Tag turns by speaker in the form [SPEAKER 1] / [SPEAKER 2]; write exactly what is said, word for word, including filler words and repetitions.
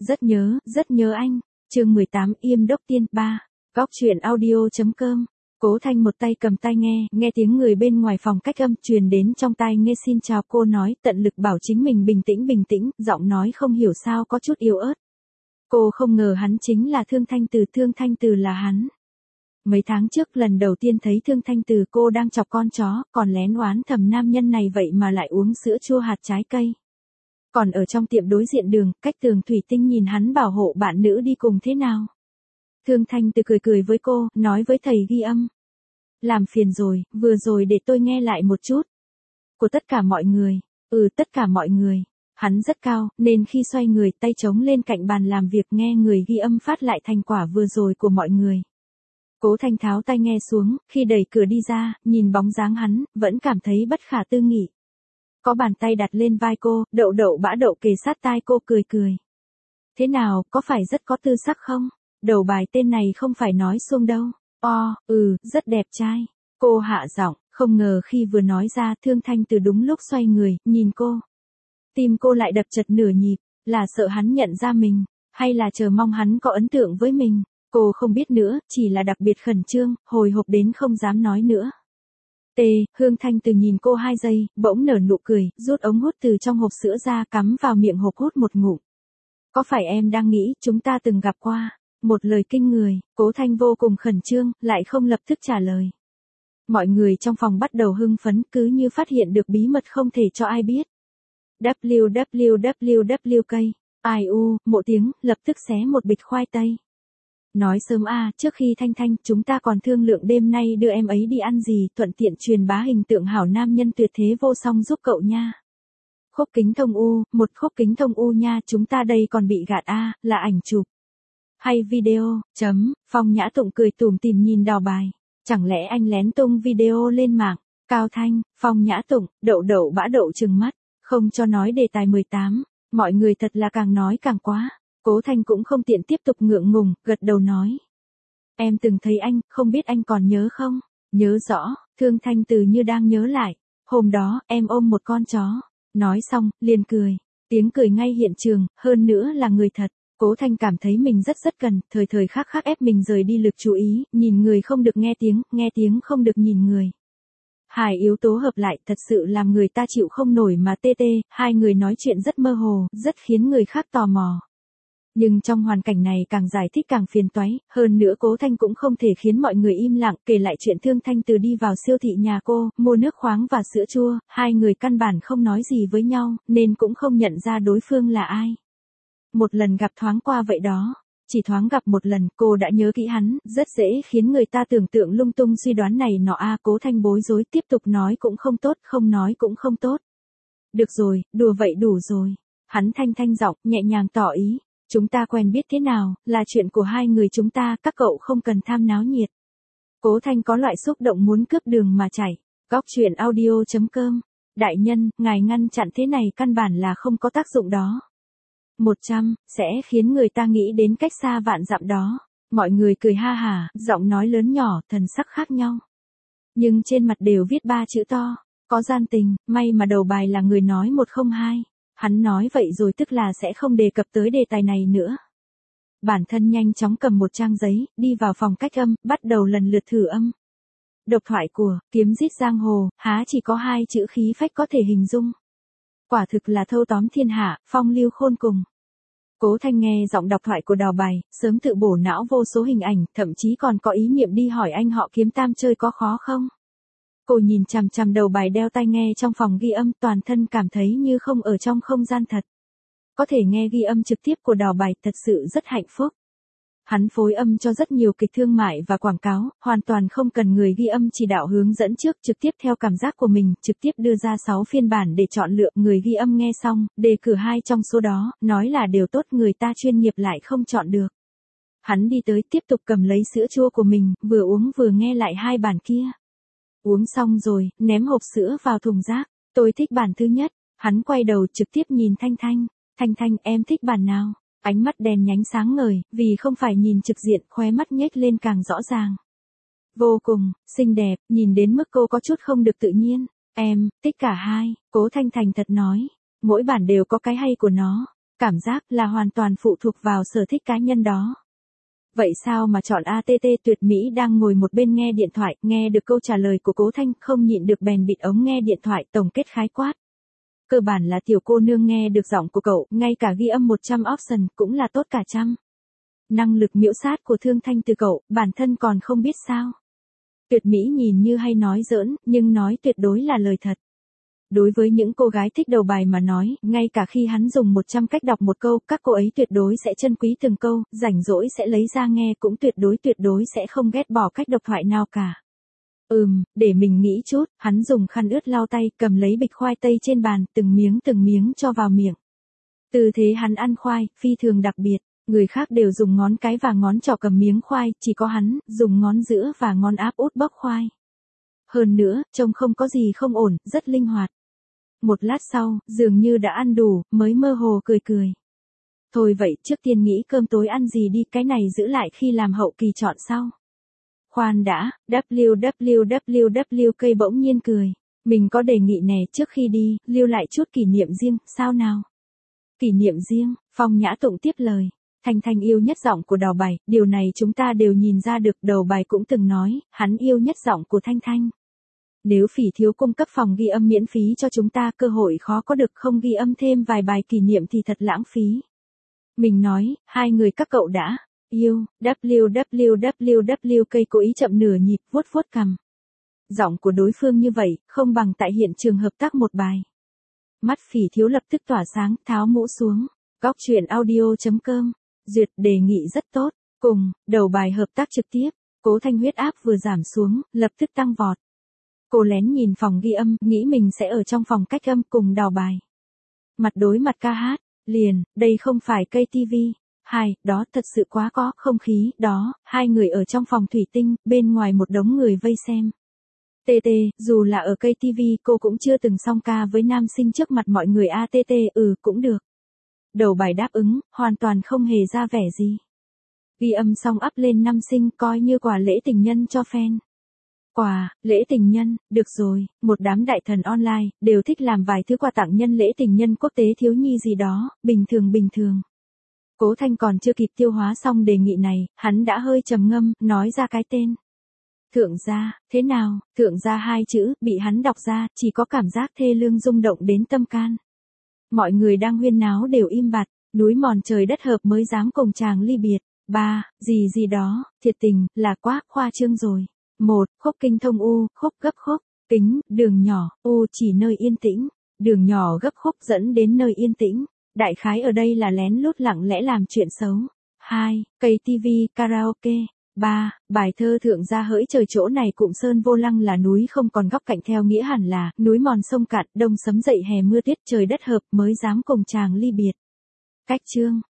[SPEAKER 1] Rất nhớ, rất nhớ anh. Chương mười tám Yêm Đốc Tiên ba. Góc truyện audio.com. Cố Thanh một tay cầm tai nghe, nghe tiếng người bên ngoài phòng cách âm truyền đến trong tai nghe. Xin chào cô nói, tận lực bảo chính mình bình tĩnh bình tĩnh, giọng nói không hiểu sao có chút yếu ớt. Cô không ngờ hắn chính là Thương Thanh Từ, Thương Thanh Từ là hắn. Mấy tháng trước lần đầu tiên thấy Thương Thanh Từ cô đang chọc con chó, còn lén oán thầm nam nhân này vậy mà lại uống sữa chua hạt trái cây. Còn ở trong tiệm đối diện đường, cách tường thủy tinh nhìn hắn bảo hộ bạn nữ đi cùng thế nào. Thương Thanh Từ cười cười với cô, nói với thầy ghi âm. Làm phiền rồi, vừa rồi để tôi nghe lại một chút. Của tất cả mọi người, ừ tất cả mọi người. Hắn rất cao, nên khi xoay người tay chống lên cạnh bàn làm việc nghe người ghi âm phát lại thành quả vừa rồi của mọi người. Cố Thanh tháo tai nghe xuống, khi đẩy cửa đi ra, nhìn bóng dáng hắn, vẫn cảm thấy bất khả tư nghị. Có bàn tay đặt lên vai cô, đậu đậu bã đậu kề sát tai cô cười cười. Thế nào, có phải rất có tư sắc không? Đầu bài tên này không phải nói xuông đâu. O, ừ, rất đẹp trai. Cô hạ giọng, không ngờ khi vừa nói ra Thương Thanh Từ đúng lúc xoay người, nhìn cô. Tim cô lại đập chật nửa nhịp, là sợ hắn nhận ra mình, hay là chờ mong hắn có ấn tượng với mình. Cô không biết nữa, chỉ là đặc biệt khẩn trương, hồi hộp đến không dám nói nữa. T, Hương Thanh Từ nhìn cô hai giây, bỗng nở nụ cười, rút ống hút từ trong hộp sữa ra cắm vào miệng hộp hút một ngụm. Có phải em đang nghĩ chúng ta từng gặp qua? Một lời kinh người, Cố Thanh vô cùng khẩn trương, lại không lập tức trả lời. Mọi người trong phòng bắt đầu hưng phấn cứ như phát hiện được bí mật không thể cho ai biết. www.k, ai u, mộ tiếng, lập tức xé một bịch khoai tây. Nói sớm a, trước khi Thanh Thanh, chúng ta còn thương lượng đêm nay đưa em ấy đi ăn gì, thuận tiện truyền bá hình tượng hảo nam nhân tuyệt thế vô song giúp cậu nha. Khúc kính thông u, một khúc kính thông u nha, chúng ta đây còn bị gạt a, là ảnh chụp. Hay video, chấm, Phong Nhã Tụng cười tủm tỉm nhìn đào bài. Chẳng lẽ anh lén tung video lên mạng? Cao Thanh, Phong Nhã Tụng, đậu đậu bã đậu trừng mắt, không cho nói đề tài mười tám, mọi người thật là càng nói càng quá. Cố Thanh cũng không tiện tiếp tục ngượng ngùng, gật đầu nói. Em từng thấy anh, không biết anh còn nhớ không? Nhớ rõ, Thương Thanh Từ như đang nhớ lại. Hôm đó, em ôm một con chó. Nói xong, liền cười. Tiếng cười ngay hiện trường, hơn nữa là người thật. Cố Thanh cảm thấy mình rất rất cần, thời thời khắc khắc ép mình rời đi lực chú ý, nhìn người không được nghe tiếng, nghe tiếng không được nhìn người. Hai yếu tố hợp lại thật sự làm người ta chịu không nổi mà tê tê, hai người nói chuyện rất mơ hồ, rất khiến người khác tò mò. Nhưng trong hoàn cảnh này càng giải thích càng phiền toái, hơn nữa Cố Thanh cũng không thể khiến mọi người im lặng, kể lại chuyện Thương Thanh Từ đi vào siêu thị nhà cô, mua nước khoáng và sữa chua, hai người căn bản không nói gì với nhau, nên cũng không nhận ra đối phương là ai. Một lần gặp thoáng qua vậy đó, chỉ thoáng gặp một lần, cô đã nhớ kỹ hắn, rất dễ khiến người ta tưởng tượng lung tung suy đoán này nọ a. Cố Thanh bối rối tiếp tục nói cũng không tốt, không nói cũng không tốt. Được rồi, đùa vậy đủ rồi. Hắn thanh thanh giọng, nhẹ nhàng tỏ ý. Chúng ta quen biết thế nào, là chuyện của hai người chúng ta, các cậu không cần tham náo nhiệt. Cố Thanh có loại xúc động muốn cướp đường mà chảy. Góc truyện audio.com. Đại nhân, ngài ngăn chặn thế này căn bản là không có tác dụng đó. một trăm, sẽ khiến người ta nghĩ đến cách xa vạn dặm đó. Mọi người cười ha hả, giọng nói lớn nhỏ, thần sắc khác nhau. Nhưng trên mặt đều viết ba chữ to. Có gian tình, may mà đầu bài là người nói một không hai. Hắn nói vậy rồi tức là sẽ không đề cập tới đề tài này nữa. Bản thân nhanh chóng cầm một trang giấy, đi vào phòng cách âm, bắt đầu lần lượt thử âm. Độc thoại của, kiếm giết giang hồ, há chỉ có hai chữ khí phách có thể hình dung. Quả thực là thâu tóm thiên hạ, phong lưu khôn cùng. Cố Thanh nghe giọng đọc thoại của đào bài, sớm tự bổ não vô số hình ảnh, thậm chí còn có ý niệm đi hỏi anh họ Kiếm Tam chơi có khó không. Cô nhìn chằm chằm đầu bài đeo tai nghe trong phòng ghi âm, toàn thân cảm thấy như không ở trong không gian thật. Có thể nghe ghi âm trực tiếp của đào bài thật sự rất hạnh phúc. Hắn phối âm cho rất nhiều kịch thương mại và quảng cáo, hoàn toàn không cần người ghi âm chỉ đạo hướng dẫn trước, trực tiếp theo cảm giác của mình, trực tiếp đưa ra sáu phiên bản để chọn lựa. Người ghi âm nghe xong, đề cử hai trong số đó, nói là điều tốt, người ta chuyên nghiệp lại không chọn được. Hắn đi tới tiếp tục cầm lấy sữa chua của mình, vừa uống vừa nghe lại hai bản kia. Uống xong rồi, ném hộp sữa vào thùng rác. Tôi thích bản thứ nhất. Hắn quay đầu trực tiếp nhìn Thanh Thanh. Thanh Thanh, em thích bản nào? Ánh mắt đèn nhánh sáng ngời, vì không phải nhìn trực diện, khóe mắt nhếch lên càng rõ ràng. Vô cùng, xinh đẹp, nhìn đến mức cô có chút không được tự nhiên. Em, thích cả hai, Cố Thanh thành thật nói. Mỗi bản đều có cái hay của nó. cảm giác là hoàn toàn phụ thuộc vào sở thích cá nhân đó. Vậy sao mà chọn a tê tê? Tuyệt Mỹ đang ngồi một bên nghe điện thoại, nghe được câu trả lời của Cố Thanh, không nhịn được bèn bịt ống nghe điện thoại tổng kết khái quát. Cơ bản là tiểu cô nương nghe được giọng của cậu, ngay cả ghi âm một trăm option cũng là tốt cả trăm. Năng lực miễu sát của Thương Thanh từ cậu, bản thân còn không biết sao. Tuyệt Mỹ nhìn như hay nói giỡn, nhưng nói tuyệt đối là lời thật. Đối với những cô gái thích đầu bài mà nói, ngay cả khi hắn dùng một trăm cách đọc một câu, các cô ấy tuyệt đối sẽ trân quý từng câu, rảnh rỗi sẽ lấy ra nghe, cũng tuyệt đối tuyệt đối sẽ không ghét bỏ cách độc thoại nào cả. Ừm, để mình nghĩ chút, hắn dùng khăn ướt lau tay, cầm lấy bịch khoai tây trên bàn, từng miếng từng miếng cho vào miệng. Tư thế hắn ăn khoai, phi thường đặc biệt, người khác đều dùng ngón cái và ngón trỏ cầm miếng khoai, chỉ có hắn, dùng ngón giữa và ngón áp út bóc khoai. Hơn nữa, trông không có gì không ổn, rất linh hoạt. Một lát sau, dường như đã ăn đủ, mới mơ hồ cười cười. Thôi vậy, trước tiên nghĩ cơm tối ăn gì đi, cái này giữ lại khi làm hậu kỳ chọn sau. Khoan đã, W W W W cây bỗng nhiên cười. Mình có đề nghị nè, trước khi đi, lưu lại chút kỷ niệm riêng, sao nào? Kỷ niệm riêng, Phong Nhã Tụng tiếp lời. Thanh Thanh yêu nhất giọng của Đào Bài, điều này chúng ta đều nhìn ra được, Đầu Bài cũng từng nói, hắn yêu nhất giọng của Thanh Thanh. Nếu Phỉ Thiếu cung cấp phòng ghi âm miễn phí cho chúng ta, cơ hội khó có được, không ghi âm thêm vài bài kỷ niệm thì thật lãng phí. Mình nói, hai người các cậu đã yêu, W W W W cây cố ý chậm nửa nhịp, vuốt vuốt cằm. Giọng của đối phương như vậy, không bằng tại hiện trường hợp tác một bài. Mắt Phỉ Thiếu lập tức tỏa sáng, tháo mũ xuống. Góc truyện audio chấm com. Duyệt đề nghị rất tốt. Cùng, Đầu Bài hợp tác trực tiếp. Cố Thanh huyết áp vừa giảm xuống, lập tức tăng vọt. Cô lén nhìn phòng ghi âm, nghĩ mình sẽ ở trong phòng cách âm cùng Đào Bài. Mặt đối mặt ca hát, liền, đây không phải cây tivi. Hai, đó thật sự quá có không khí, đó, hai người ở trong phòng thủy tinh, bên ngoài một đống người vây xem. tê tê, dù là ở cây tivi cô cũng chưa từng song ca với nam sinh trước mặt mọi người a tê tê, ừ cũng được. Đầu Bài đáp ứng, hoàn toàn không hề ra vẻ gì. Ghi âm xong up lên năm sinh, coi như quà lễ tình nhân cho fan. Quà, lễ tình nhân, được rồi, một đám đại thần online, đều thích làm vài thứ quà tặng nhân lễ tình nhân quốc tế thiếu nhi gì đó, bình thường bình thường. Cố Thanh còn chưa kịp tiêu hóa xong đề nghị này, hắn đã hơi trầm ngâm, nói ra cái tên. Thượng gia, thế nào? Thượng gia hai chữ, bị hắn đọc ra, chỉ có cảm giác thê lương rung động đến tâm can. Mọi người đang huyên náo đều im bặt, núi mòn trời đất hợp mới dám cùng chàng ly biệt. Ba, gì gì đó, thiệt tình, là quá, khoa trương rồi. Một, khúc kinh thông u, khúc gấp khúc, kính, đường nhỏ, u chỉ nơi yên tĩnh, đường nhỏ gấp khúc dẫn đến nơi yên tĩnh. Đại khái ở đây là lén lút lặng lẽ làm chuyện xấu. Hai, cây tivi, karaoke. Ba, bài thơ Thượng gia hỡi trời, chỗ này cụm sơn vô lăng là núi không còn góc cạnh, theo nghĩa hẳn là núi mòn sông cạn, đông sấm dậy hè mưa tuyết, trời đất hợp mới dám cùng chàng ly biệt. Cách chương